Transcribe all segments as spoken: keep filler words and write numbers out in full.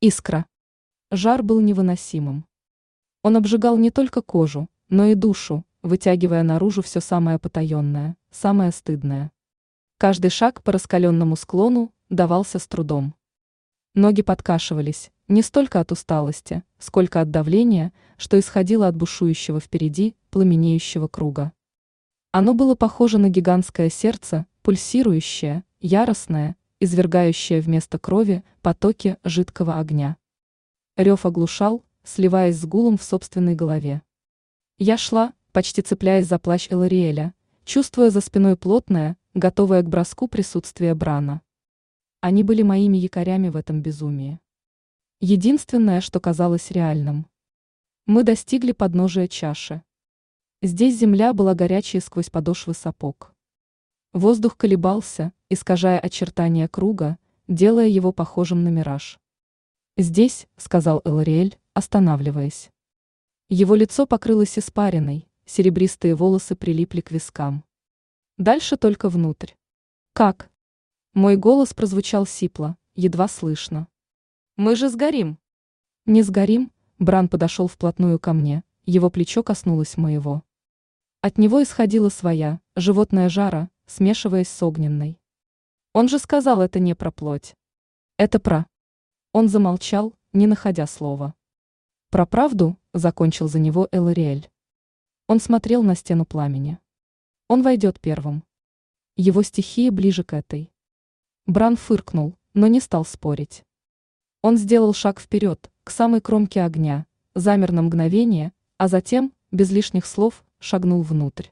Искра. Жар был невыносимым. Он обжигал не только кожу, но и душу, вытягивая наружу все самое потаенное, самое стыдное. Каждый шаг по раскаленному склону давался с трудом. Ноги подкашивались, не столько от усталости, сколько от давления, что исходило от бушующего впереди пламенеющего круга. Оно было похоже на гигантское сердце, пульсирующее, яростное, извергающее вместо крови потоки жидкого огня. Рев оглушал, сливаясь с гулом в собственной голове. Я шла, почти цепляясь за плащ Элариэля, чувствуя за спиной плотное, готовое к броску присутствие Брана. Они были моими якорями в этом безумии. Единственное, что казалось реальным. Мы достигли подножия чаши. Здесь земля была горячей сквозь подошвы сапог. Воздух колебался, искажая очертания круга, делая его похожим на мираж. «Здесь», — сказал Элариэль, останавливаясь. Его лицо покрылось испариной, серебристые волосы прилипли к вискам. Дальше только внутрь. «Как?» Мой голос прозвучал сипло, едва слышно. «Мы же сгорим!» «Не сгорим», — Бран подошел вплотную ко мне, его плечо коснулось моего. От него исходила своя, животная жара, смешиваясь с огненной. Он же сказал, это не про плоть. Это про... Он замолчал, не находя слова. Про правду, закончил за него Элариэль. Он смотрел на стену пламени. Он войдет первым. Его стихия ближе к этой. Бран фыркнул, но не стал спорить. Он сделал шаг вперед, к самой кромке огня, замер на мгновение, а затем, без лишних слов, шагнул внутрь.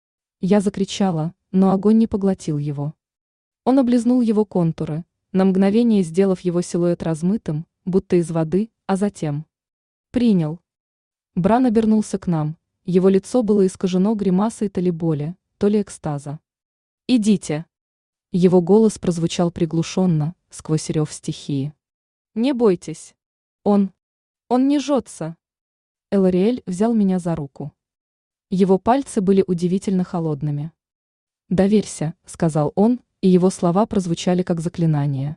Я закричала, но огонь не поглотил его. Он облизнул его контуры, на мгновение сделав его силуэт размытым, будто из воды, а затем принял. Бран обернулся к нам, его лицо было искажено гримасой то ли боли, то ли экстаза. «Идите!» Его голос прозвучал приглушенно, сквозь рев стихии. «Не бойтесь. Он... он не жжется». Элариэль взял меня за руку. Его пальцы были удивительно холодными. «Доверься», — сказал он, и его слова прозвучали как заклинание.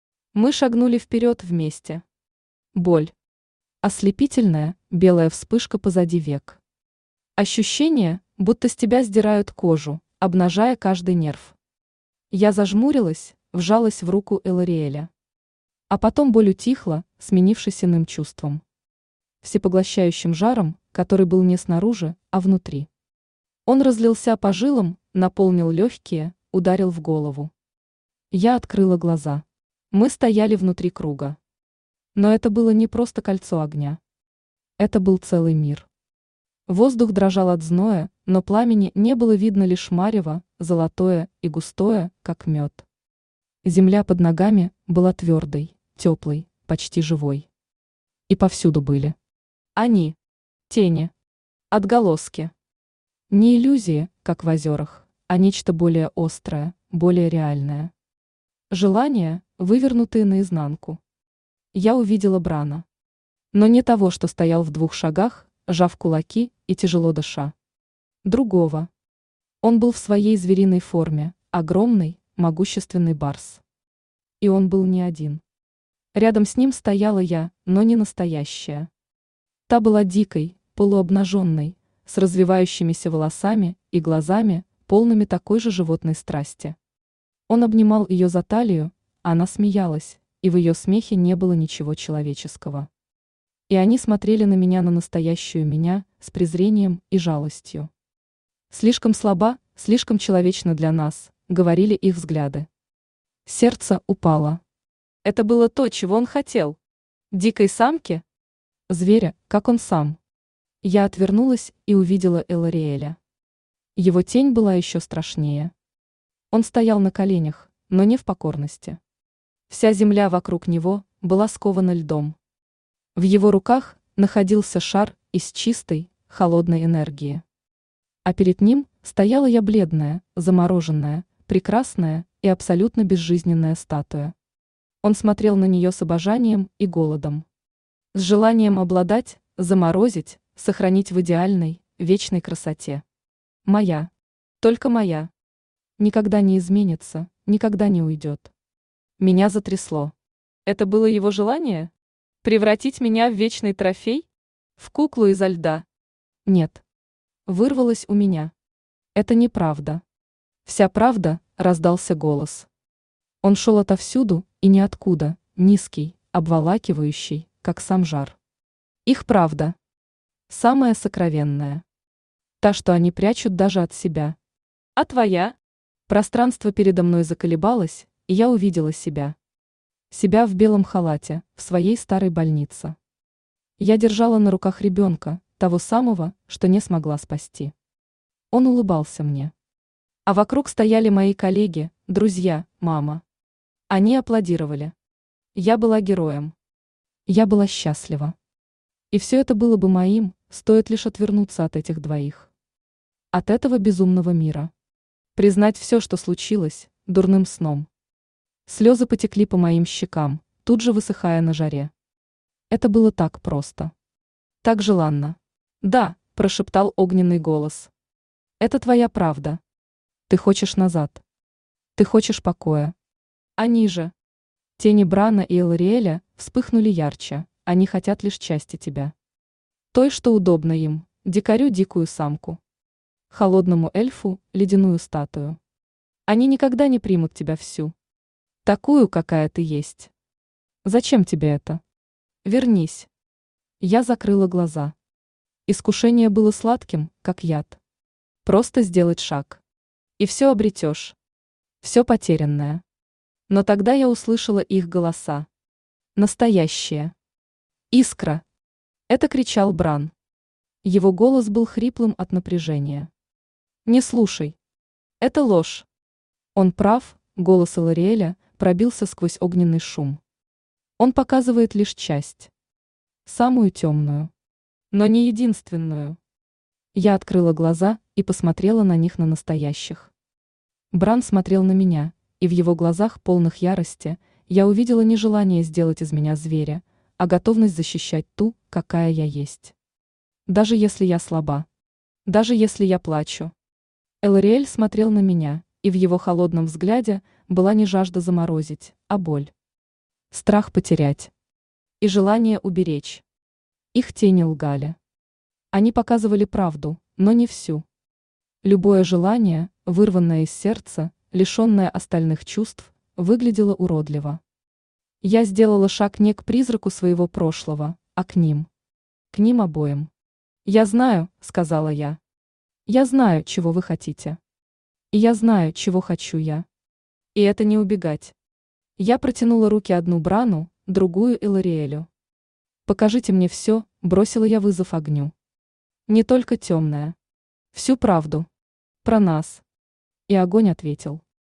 Мы шагнули вперед вместе. Боль. Ослепительная, белая вспышка позади век. Ощущение, будто с тебя сдирают кожу, обнажая каждый нерв. Я зажмурилась, вжалась в руку Элариэля. А потом боль утихла, сменившись иным чувством. Всепоглощающим жаром, который был не снаружи, а внутри. Он разлился по жилам, наполнил легкие, ударил в голову. Я открыла глаза. Мы стояли внутри круга. Но это было не просто кольцо огня. Это был целый мир. Воздух дрожал от зноя, но пламени не было видно, лишь марево, золотое и густое, как мед. Земля под ногами была твердой, теплой, почти живой. И повсюду были. Они. Тени. Отголоски. Не иллюзии, как в озерах, а нечто более острое, более реальное. Желания, вывернутые наизнанку. Я увидела Брана. Но не того, что стоял в двух шагах, сжав кулаки и тяжело дыша. Другого. Он был в своей звериной форме, огромный, могущественный барс. И он был не один. Рядом с ним стояла я, но не настоящая. Та была дикой, полуобнаженной, с развивающимися волосами и глазами, полными такой же животной страсти. Он обнимал ее за талию, она смеялась, и в ее смехе не было ничего человеческого. И они смотрели на меня, на настоящую меня, с презрением и жалостью. Слишком слаба, слишком человечна для нас, говорили их взгляды. Сердце упало. Это было то, чего он хотел. Дикой самки? Зверя, как он сам. Я отвернулась и увидела Элариэля. Его тень была еще страшнее. Он стоял на коленях, но не в покорности. Вся земля вокруг него была скована льдом. В его руках находился шар из чистой, холодной энергии. А перед ним стояла я бледная, замороженная, прекрасная и абсолютно безжизненная статуя. Он смотрел на нее с обожанием и голодом. С желанием обладать, заморозить, сохранить в идеальной, вечной красоте. Моя. Только моя. Никогда не изменится, никогда не уйдет. Меня затрясло. Это было его желание? Превратить меня в вечный трофей? В куклу изо льда? Нет. Вырвалось у меня. Это неправда. Вся правда, раздался голос. Он шел отовсюду и ниоткуда, низкий, обволакивающий, как сам жар. Их правда. Самая сокровенная. Та, что они прячут даже от себя. А твоя? Пространство передо мной заколебалось, и я увидела себя. Себя в белом халате, в своей старой больнице. Я держала на руках ребенка, того самого, что не смогла спасти. Он улыбался мне. А вокруг стояли мои коллеги, друзья, мама. Они аплодировали. Я была героем. Я была счастлива. И все это было бы моим, стоит лишь отвернуться от этих двоих. От этого безумного мира. Признать все, что случилось, дурным сном. Слезы потекли по моим щекам, тут же высыхая на жаре. Это было так просто. Так желанно. Да, прошептал огненный голос. Это твоя правда. Ты хочешь назад. Ты хочешь покоя. Они же. Тени Брана и Элариэля вспыхнули ярче, они хотят лишь части тебя. Той, что удобно им, дикарю дикую самку. Холодному эльфу ледяную статую. Они никогда не примут тебя всю. Такую, какая ты есть. Зачем тебе это? Вернись. Я закрыла глаза. Искушение было сладким, как яд. Просто сделать шаг. И все обретешь. Все потерянное. Но тогда я услышала их голоса. Настоящие. Искра. Это кричал Бран. Его голос был хриплым от напряжения. Не слушай. Это ложь. Он прав, голос Элариэля пробился сквозь огненный шум. Он показывает лишь часть. Самую темную. Но не единственную. Я открыла глаза и посмотрела на них на настоящих. Бран смотрел на меня, и в его глазах, полных ярости, я увидела не желание сделать из меня зверя, а готовность защищать ту, какая я есть. Даже если я слаба. Даже если я плачу. Элариэль смотрел на меня, и в его холодном взгляде была не жажда заморозить, а боль. Страх потерять. И желание уберечь. Их тени лгали. Они показывали правду, но не всю. Любое желание, вырванное из сердца, лишенное остальных чувств, выглядело уродливо. Я сделала шаг не к призраку своего прошлого, а к ним. К ним обоим. «Я знаю», — сказала я. «Я знаю, чего вы хотите. И я знаю, чего хочу я. И это не убегать». Я протянула руки одну Брану, другую Элариэлю. «Покажите мне все», — бросила я вызов огню. «Не только темное. Всю правду. Про нас». И огонь ответил.